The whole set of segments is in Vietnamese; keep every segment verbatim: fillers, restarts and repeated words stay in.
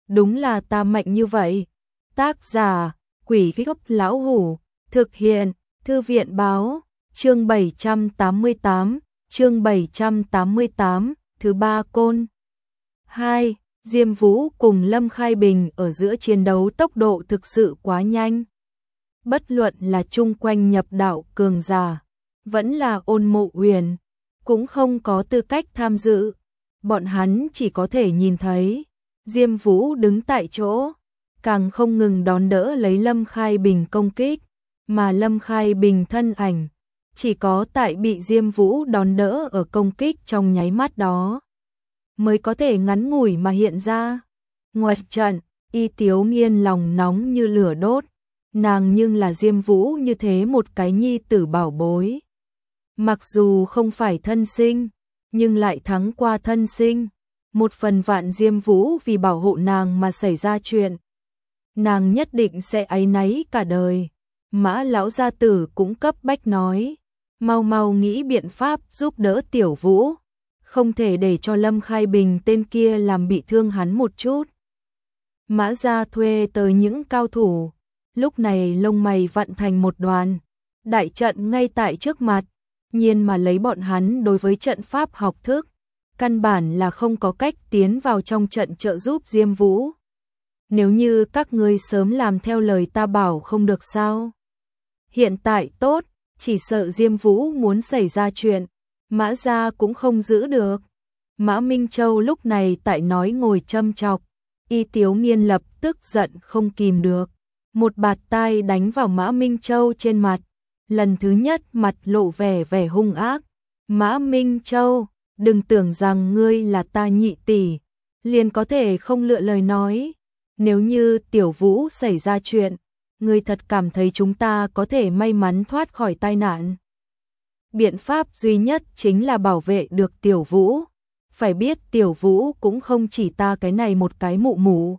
đúng là ta mạnh như vậy. Tác giả, Quỷ Gốc Lão Hủ, thực hiện, Thư viện Báo, chương bảy trăm tám mươi tám, chương bảy trăm tám mươi tám, thứ ba côn. hai. Diêm Vũ cùng Lâm Khai Bình ở giữa chiến đấu tốc độ thực sự quá nhanh. Bất luận là chung quanh nhập đạo cường giả, vẫn là Ôn Mộ Uyển, cũng không có tư cách tham dự. Bọn hắn chỉ có thể nhìn thấy Diêm Vũ đứng tại chỗ, càng không ngừng đón đỡ lấy Lâm Khai Bình công kích, mà Lâm Khai Bình thân ảnh chỉ có tại bị Diêm Vũ đón đỡ ở công kích trong nháy mắt đó mới có thể ngắn ngủi mà hiện ra. Ngoài trận, Y Tiếu Nghiên lòng nóng như lửa đốt, nàng nhưng là Diêm Vũ như thế một cái nhi tử bảo bối. Mặc dù không phải thân sinh, nhưng lại thắng qua thân sinh. Một phần vạn Diêm Vũ vì bảo hộ nàng mà xảy ra chuyện, nàng nhất định sẽ áy náy cả đời. Mã lão gia tử cũng cấp bách nói, mau mau nghĩ biện pháp giúp đỡ Tiểu Vũ, không thể để cho Lâm Khai Bình tên kia làm bị thương hắn một chút. Mã gia thuê tới những cao thủ, lúc này lông mày vặn thành một đoàn, đại trận ngay tại trước mặt, nhiên mà lấy bọn hắn đối với trận pháp học thức, căn bản là không có cách tiến vào trong trận trợ giúp Diêm Vũ. Nếu như các ngươi sớm làm theo lời ta bảo không được sao? Hiện tại tốt, chỉ sợ Diêm Vũ muốn xảy ra chuyện, Mã gia cũng không giữ được. Mã Minh Châu lúc này tại nói ngồi châm chọc, Y Tiếu Nghiên lập tức giận không kìm được, một bạt tai đánh vào Mã Minh Châu trên mặt, lần thứ nhất mặt lộ vẻ vẻ hung ác. Mã Minh Châu, đừng tưởng rằng ngươi là ta nhị tỷ, liền có thể không lựa lời nói. Nếu như Tiểu Vũ xảy ra chuyện, ngươi thật cảm thấy chúng ta có thể may mắn thoát khỏi tai nạn? Biện pháp duy nhất chính là bảo vệ được Tiểu Vũ. Phải biết Tiểu Vũ cũng không chỉ ta cái này một cái mụ mụ.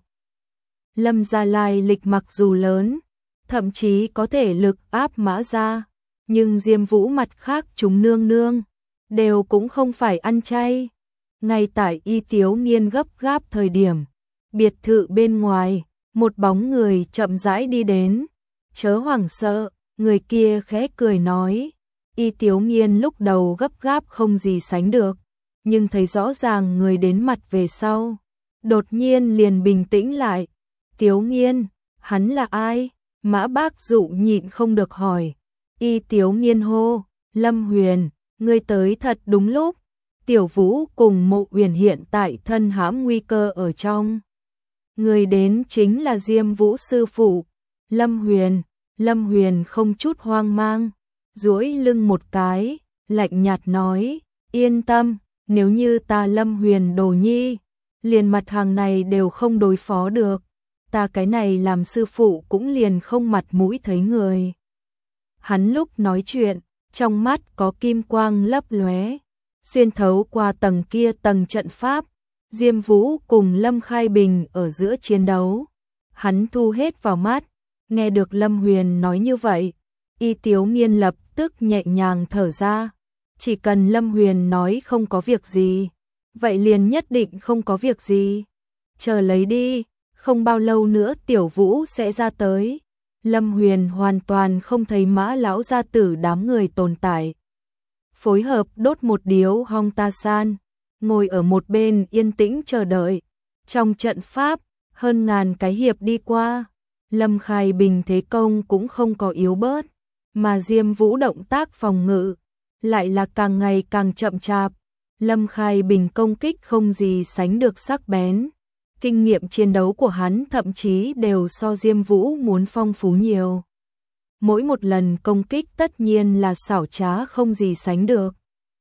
Lâm gia lai lịch mặc dù lớn, thậm chí có thể lực áp Mã gia, nhưng Diêm Vũ mặt khác chúng nương nương đều cũng không phải ăn chay. Ngay tại Y Tiếu Nghiên gấp gáp thời điểm, biệt thự bên ngoài, một bóng người chậm rãi đi đến. Chớ hoảng sợ, người kia khẽ cười nói. Y Tiếu Nghiên lúc đầu gấp gáp không gì sánh được, nhưng thấy rõ ràng người đến mặt về sau, đột nhiên liền bình tĩnh lại. Tiếu Nghiên, hắn là ai? Mã Bác Dụ nhịn không được hỏi. Y Tiếu Nghiên hô, Lâm Huyền, ngươi tới thật đúng lúc. Tiểu Vũ cùng Mộ Uyển hiện tại thân hãm nguy cơ ở trong. Người đến chính là Diêm Vũ sư phụ, Lâm Huyền. Lâm Huyền không chút hoang mang, duỗi lưng một cái, lạnh nhạt nói, yên tâm, nếu như ta Lâm Huyền đồ nhi, liền mặt hàng này đều không đối phó được, ta cái này làm sư phụ cũng liền không mặt mũi thấy người. Hắn lúc nói chuyện, trong mắt có kim quang lấp lóe, xuyên thấu qua tầng kia tầng trận pháp, Diêm Vũ cùng Lâm Khai Bình ở giữa chiến đấu, hắn thu hết vào mắt. Nghe được Lâm Huyền nói như vậy, Y Tiếu Nghiên lập tức nhẹ nhàng thở ra. Chỉ cần Lâm Huyền nói không có việc gì, vậy liền nhất định không có việc gì. Chờ lấy đi, không bao lâu nữa Tiểu Vũ sẽ ra tới. Lâm Huyền hoàn toàn không thấy Mã lão gia tử đám người tồn tại. Phối hợp đốt một điếu hong ta san, ngồi ở một bên yên tĩnh chờ đợi. Trong trận pháp, hơn ngàn cái hiệp đi qua, Lâm Khai Bình thế công cũng không có yếu bớt, mà Diêm Vũ động tác phòng ngự lại là càng ngày càng chậm chạp. Lâm Khai Bình công kích không gì sánh được sắc bén, kinh nghiệm chiến đấu của hắn thậm chí đều so Diêm Vũ muốn phong phú nhiều. Mỗi một lần công kích tất nhiên là xảo trá không gì sánh được,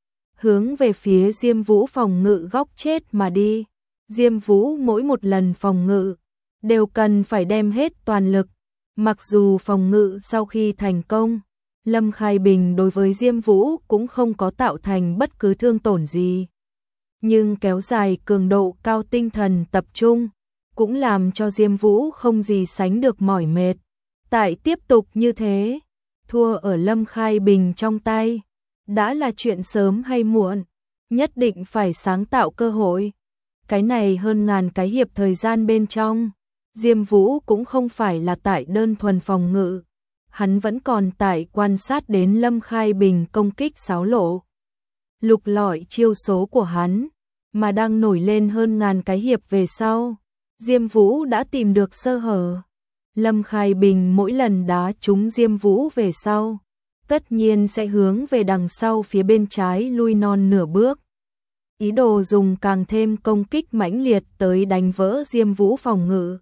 hướng về phía Diêm Vũ phòng ngự góc chết mà đi. Diêm Vũ mỗi một lần phòng ngự đều cần phải đem hết toàn lực, mặc dù phòng ngự sau khi thành công, Lâm Khai Bình đối với Diêm Vũ cũng không có tạo thành bất cứ thương tổn gì. Nhưng kéo dài cường độ cao tinh thần tập trung, cũng làm cho Diêm Vũ không gì sánh được mỏi mệt. Tại tiếp tục như thế, thua ở Lâm Khai Bình trong tay, đã là chuyện sớm hay muộn, nhất định phải sáng tạo cơ hội. Cái này hơn ngàn cái hiệp thời gian bên trong, Diêm Vũ cũng không phải là tại đơn thuần phòng ngự, hắn vẫn còn tại quan sát đến Lâm Khai Bình công kích xáo lộ. Lục lọi chiêu số của hắn, mà đang nổi lên hơn ngàn cái hiệp về sau, Diêm Vũ đã tìm được sơ hở. Lâm Khai Bình mỗi lần đá trúng Diêm Vũ về sau, tất nhiên sẽ hướng về đằng sau phía bên trái lui non nửa bước. Ý đồ dùng càng thêm công kích mãnh liệt tới đánh vỡ Diêm Vũ phòng ngự.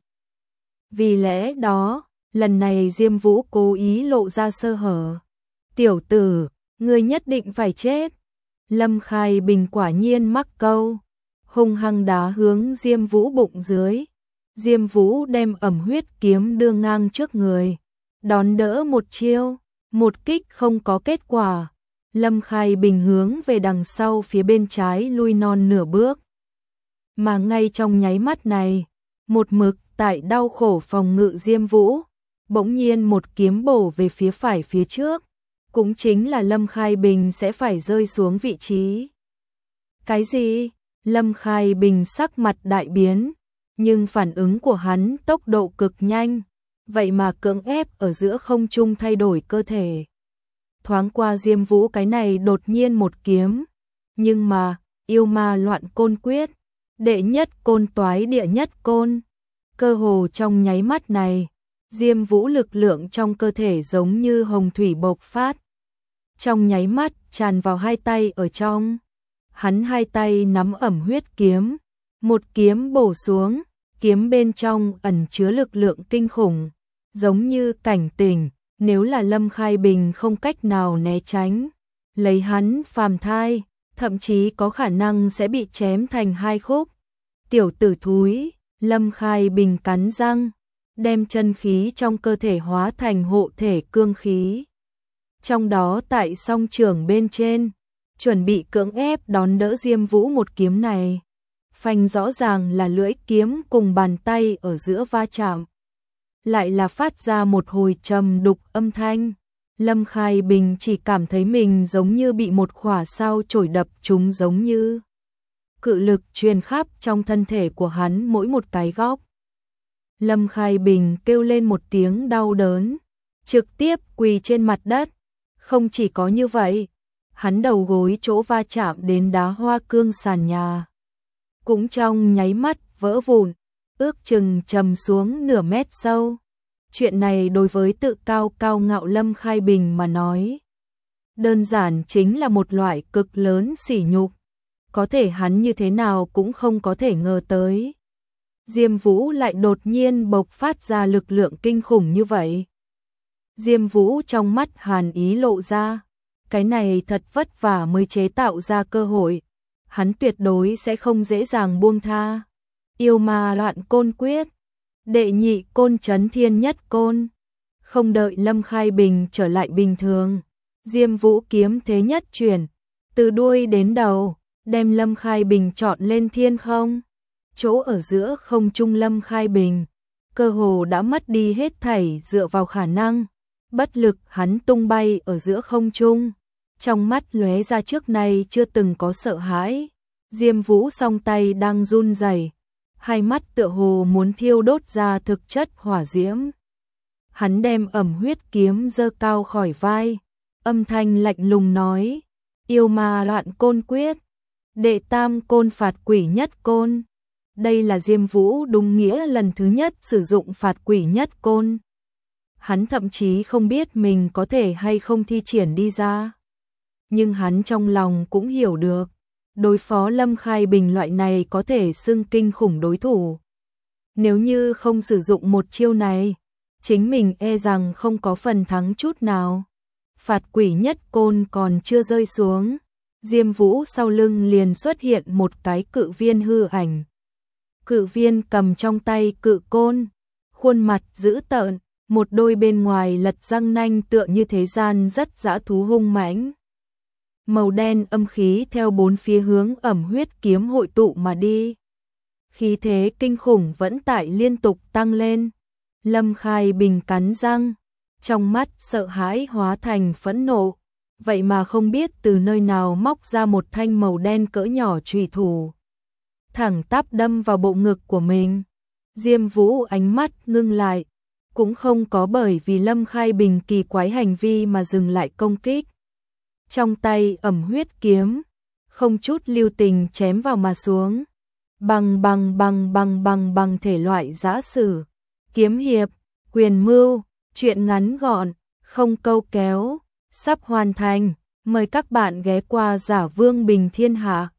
Vì lẽ đó, lần này Diêm Vũ cố ý lộ ra sơ hở. Tiểu tử, ngươi nhất định phải chết. Lâm Khai Bình quả nhiên mắc câu, hung hăng đá hướng Diêm Vũ bụng dưới. Diêm Vũ đem ẩm huyết kiếm đưa ngang trước người, đón đỡ một chiêu, một kích không có kết quả. Lâm Khai Bình hướng về đằng sau phía bên trái lui non nửa bước. Mà ngay trong nháy mắt này, một mực tại đau khổ phòng ngự Diêm Vũ, bỗng nhiên một kiếm bổ về phía phải phía trước, cũng chính là Lâm Khai Bình sẽ phải rơi xuống vị trí. Cái gì? Lâm Khai Bình sắc mặt đại biến, nhưng phản ứng của hắn tốc độ cực nhanh, vậy mà cưỡng ép ở giữa không trung thay đổi cơ thể. Thoáng qua Diêm Vũ cái này đột nhiên một kiếm, nhưng mà, yêu ma loạn côn quyết, đệ nhất côn toái địa nhất côn, cơ hồ trong nháy mắt này, Diêm Vũ lực lượng trong cơ thể giống như hồng thủy bộc phát. Trong nháy mắt tràn vào hai tay ở trong, hắn hai tay nắm ẩm huyết kiếm, một kiếm bổ xuống, kiếm bên trong ẩn chứa lực lượng kinh khủng, giống như cảnh tỉnh. Nếu là Lâm Khai Bình không cách nào né tránh, lấy hắn phàm thai, thậm chí có khả năng sẽ bị chém thành hai khúc. Tiểu tử thúi, Lâm Khai Bình cắn răng, đem chân khí trong cơ thể hóa thành hộ thể cương khí. Trong đó tại song trường bên trên, chuẩn bị cưỡng ép đón đỡ Diêm Vũ một kiếm này. Phanh rõ ràng là lưỡi kiếm cùng bàn tay ở giữa va chạm. Lại là phát ra một hồi trầm đục âm thanh. Lâm Khai Bình chỉ cảm thấy mình giống như bị một khỏa sao chổi đập trúng, giống như cự lực truyền khắp trong thân thể của hắn mỗi một cái góc. Lâm Khai Bình kêu lên một tiếng đau đớn, trực tiếp quỳ trên mặt đất. Không chỉ có như vậy, hắn đầu gối chỗ va chạm đến đá hoa cương sàn nhà, cũng trong nháy mắt vỡ vụn, ước chừng trầm xuống nửa mét sâu. Chuyện này đối với tự cao cao ngạo Lâm Khai Bình mà nói, đơn giản chính là một loại cực lớn sỉ nhục. Có thể hắn như thế nào cũng không có thể ngờ tới, Diêm Vũ lại đột nhiên bộc phát ra lực lượng kinh khủng như vậy. Diêm Vũ trong mắt hàn ý lộ ra, cái này thật vất vả mới chế tạo ra cơ hội, hắn tuyệt đối sẽ không dễ dàng buông tha. Yêu ma loạn côn quyết, đệ nhị côn chấn thiên nhất côn. Không đợi Lâm Khai Bình trở lại bình thường, Diêm Vũ kiếm thế nhất chuyển, từ đuôi đến đầu, đem Lâm Khai Bình trọn lên thiên không. Chỗ ở giữa không trung Lâm Khai Bình, cơ hồ đã mất đi hết thảy dựa vào khả năng, bất lực hắn tung bay ở giữa không trung. Trong mắt lóe ra trước nay chưa từng có sợ hãi. Diêm Vũ song tay đang run rẩy, hai mắt tựa hồ muốn thiêu đốt ra thực chất hỏa diễm. Hắn đem ẩm huyết kiếm giơ cao khỏi vai, âm thanh lạnh lùng nói: yêu ma loạn côn quyết, đệ tam côn phạt quỷ nhất côn. Đây là Diêm Vũ đúng nghĩa lần thứ nhất sử dụng phạt quỷ nhất côn. Hắn thậm chí không biết mình có thể hay không thi triển đi ra, nhưng hắn trong lòng cũng hiểu được, đối phó Lâm Khai Bình loại này có thể xưng kinh khủng đối thủ, nếu như không sử dụng một chiêu này, chính mình e rằng không có phần thắng chút nào. Phạt quỷ nhất côn còn chưa rơi xuống, Diêm Vũ sau lưng liền xuất hiện một cái cự viên hư ảnh. Cự viên cầm trong tay cự côn, khuôn mặt dữ tợn, một đôi bên ngoài lật răng nanh tựa như thế gian rất dã thú hung mãnh. Màu đen âm khí theo bốn phía hướng ẩm huyết kiếm hội tụ mà đi. Khí thế kinh khủng vẫn tại liên tục tăng lên. Lâm Khai Bình cắn răng, trong mắt sợ hãi hóa thành phẫn nộ, vậy mà không biết từ nơi nào móc ra một thanh màu đen cỡ nhỏ chùy thủ. thẳng tắp đâm vào bộ ngực của mình. Diêm Vũ ánh mắt ngưng lại, cũng không có bởi vì Lâm Khai Bình kỳ quái hành vi mà dừng lại công kích. Trong tay ẩm huyết kiếm, không chút lưu tình chém vào mà xuống. Bằng bằng bằng bằng bằng bằng thể loại giã sử, kiếm hiệp, quyền mưu, truyện ngắn gọn, không câu kéo, sắp hoàn thành. Mời các bạn ghé qua Giả Vương Bình Thiên Hạ.